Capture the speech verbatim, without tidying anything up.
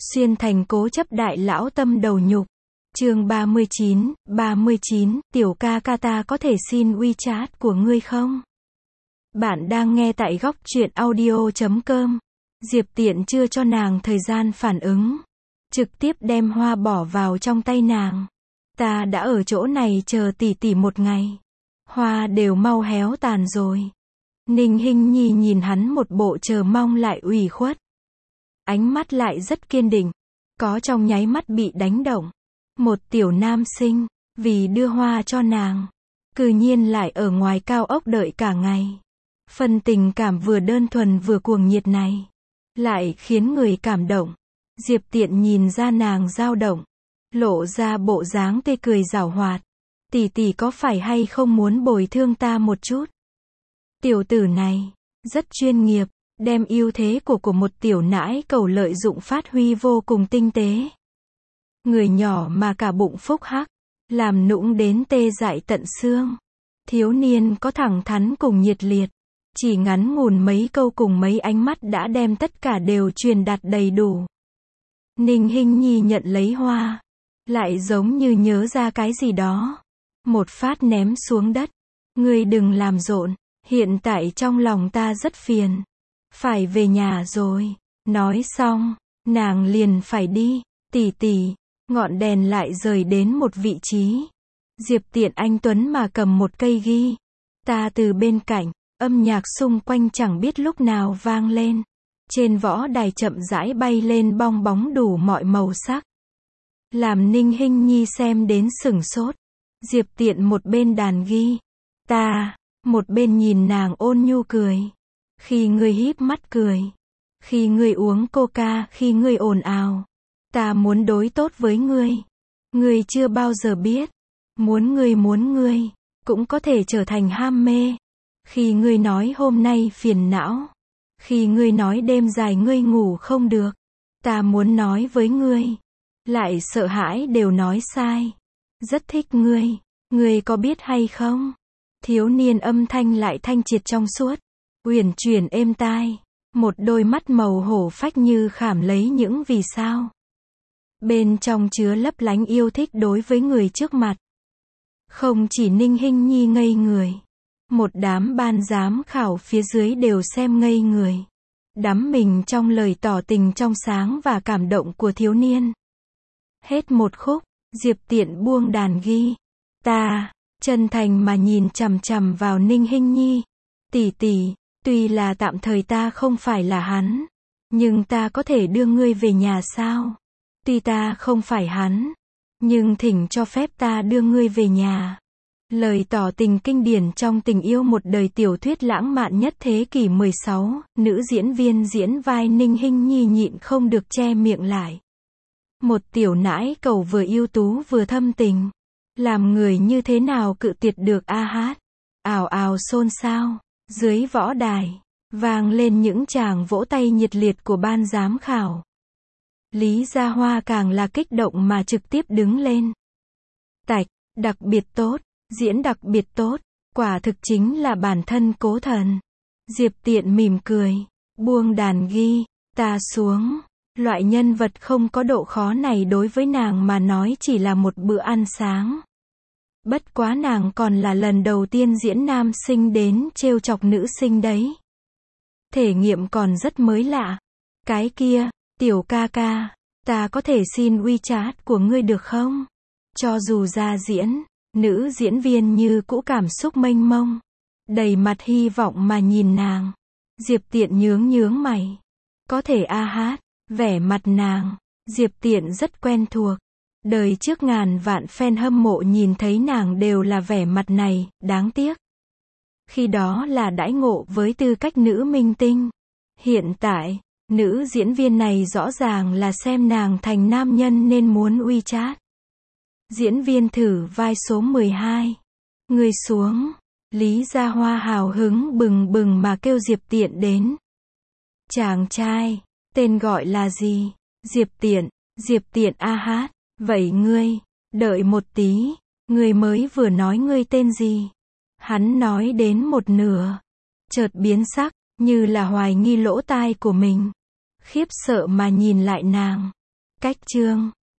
Xuyên thành cố chấp đại lão tâm đầu nhục. Chương ba mươi chín, ba mươi chín, tiểu ca ca ta có thể xin WeChat của ngươi không? Bạn đang nghe tại góc truyện audio chấm com. Diệp Tiện chưa cho nàng thời gian phản ứng. Trực tiếp đem hoa bỏ vào trong tay nàng. Ta đã ở chỗ này chờ tỉ tỉ một ngày. Hoa đều mau héo tàn rồi. Ninh Hinh Nhi nhìn hắn một bộ chờ mong lại ủy khuất. Ánh mắt lại rất kiên định. Có trong nháy mắt bị đánh động. Một tiểu nam sinh, vì đưa hoa cho nàng. Cư nhiên lại ở ngoài cao ốc đợi cả ngày. Phần tình cảm vừa đơn thuần vừa cuồng nhiệt này. Lại khiến người cảm động. Diệp Tiện nhìn ra nàng dao động. Lộ ra bộ dáng tươi cười giảo hoạt. Tỷ tỷ có phải hay không muốn bồi thương ta một chút? Tiểu tử này, rất chuyên nghiệp. Đem ưu thế của của một tiểu nãi cầu lợi dụng phát huy vô cùng tinh tế. Người nhỏ mà cả bụng phúc hắc. Làm nũng đến tê dại tận xương. Thiếu niên có thẳng thắn cùng nhiệt liệt. Chỉ ngắn ngủn mấy câu cùng mấy ánh mắt đã đem tất cả đều truyền đạt đầy đủ. Ninh Hinh Nhi nhận lấy hoa. Lại giống như nhớ ra cái gì đó. Một phát ném xuống đất. Ngươi đừng làm rộn. Hiện tại trong lòng ta rất phiền. Phải về nhà rồi. Nói xong, nàng liền phải đi. Tỷ tỷ, ngọn đèn lại rời đến một vị trí. Diệp Tiện anh tuấn mà cầm một cây ghi. Ta từ bên cạnh, âm nhạc xung quanh chẳng biết lúc nào vang lên. Trên võ đài chậm rãi bay lên bong bóng đủ mọi màu sắc. Làm Ninh Hinh Nhi xem đến sửng sốt. Diệp Tiện một bên đàn ghi. Ta, một bên nhìn nàng ôn nhu cười. Khi ngươi híp mắt cười. Khi ngươi uống coca, khi ngươi ồn ào. Ta muốn đối tốt với ngươi. Ngươi chưa bao giờ biết. Muốn ngươi muốn ngươi. Cũng có thể trở thành ham mê. Khi ngươi nói hôm nay phiền não. Khi ngươi nói đêm dài ngươi ngủ không được. Ta muốn nói với ngươi. Lại sợ hãi đều nói sai. Rất thích ngươi. Ngươi có biết hay không? Thiếu niên âm thanh lại thanh triệt trong suốt. Uyển chuyển êm tai. Một đôi mắt màu hổ phách như khảm lấy những vì sao. Bên trong chứa lấp lánh yêu thích đối với người trước mặt. Không chỉ Ninh Hinh Nhi ngây người. Một đám ban giám khảo phía dưới đều xem ngây người. Đắm mình trong lời tỏ tình trong sáng và cảm động của thiếu niên. Hết một khúc, Diệp Tiện buông đàn ghi. Ta, chân thành mà nhìn chằm chằm vào Ninh Hinh Nhi. Tỷ tỷ, tuy là tạm thời ta không phải là hắn. Nhưng ta có thể đưa ngươi về nhà sao? Tuy ta không phải hắn. Nhưng thỉnh cho phép ta đưa ngươi về nhà. Lời tỏ tình kinh điển trong Tình yêu một đời tiểu thuyết lãng mạn nhất thế kỷ mười sáu, nữ diễn viên diễn vai Ninh Hinh Nhi nhịn không được che miệng lại. Một tiểu nãi cầu vừa ưu tú vừa thâm tình. Làm người như thế nào cự tuyệt được a hát. Ào ào xôn xao. Dưới võ đài, vang lên những tràng vỗ tay nhiệt liệt của ban giám khảo. Lý Gia Hoa càng là kích động mà trực tiếp đứng lên. Tạch, đặc biệt tốt, diễn đặc biệt tốt, quả thực chính là bản thân cố thần. Diệp Tiện mỉm cười, buông đàn ghi, ta xuống. Loại nhân vật không có độ khó này đối với nàng mà nói chỉ là một bữa ăn sáng. Bất quá nàng còn là lần đầu tiên diễn nam sinh đến trêu chọc nữ sinh đấy. Thể nghiệm còn rất mới lạ. Cái kia, tiểu ca ca, ta có thể xin WeChat của ngươi được không? Cho dù ra diễn, nữ diễn viên như cũ cảm xúc mênh mông. Đầy mặt hy vọng mà nhìn nàng. Diệp Tiện nhướng nhướng mày. Có thể a hát, vẻ mặt nàng. Diệp Tiện rất quen thuộc. Đời trước ngàn vạn fan hâm mộ nhìn thấy nàng đều là vẻ mặt này, đáng tiếc. Khi đó là đãi ngộ với tư cách nữ minh tinh. Hiện tại, nữ diễn viên này rõ ràng là xem nàng thành nam nhân nên muốn WeChat. Diễn viên thử vai số mười hai. Người xuống. Lý Gia Hoa hào hứng bừng bừng mà kêu Diệp Tiện đến. Chàng trai, tên gọi là gì? Diệp Tiện, Diệp Tiện a hát. Vậy ngươi, đợi một tí, ngươi mới vừa nói ngươi tên gì? Hắn nói đến một nửa, chợt biến sắc, như là hoài nghi lỗ tai của mình. Khiếp sợ mà nhìn lại nàng. Cách chương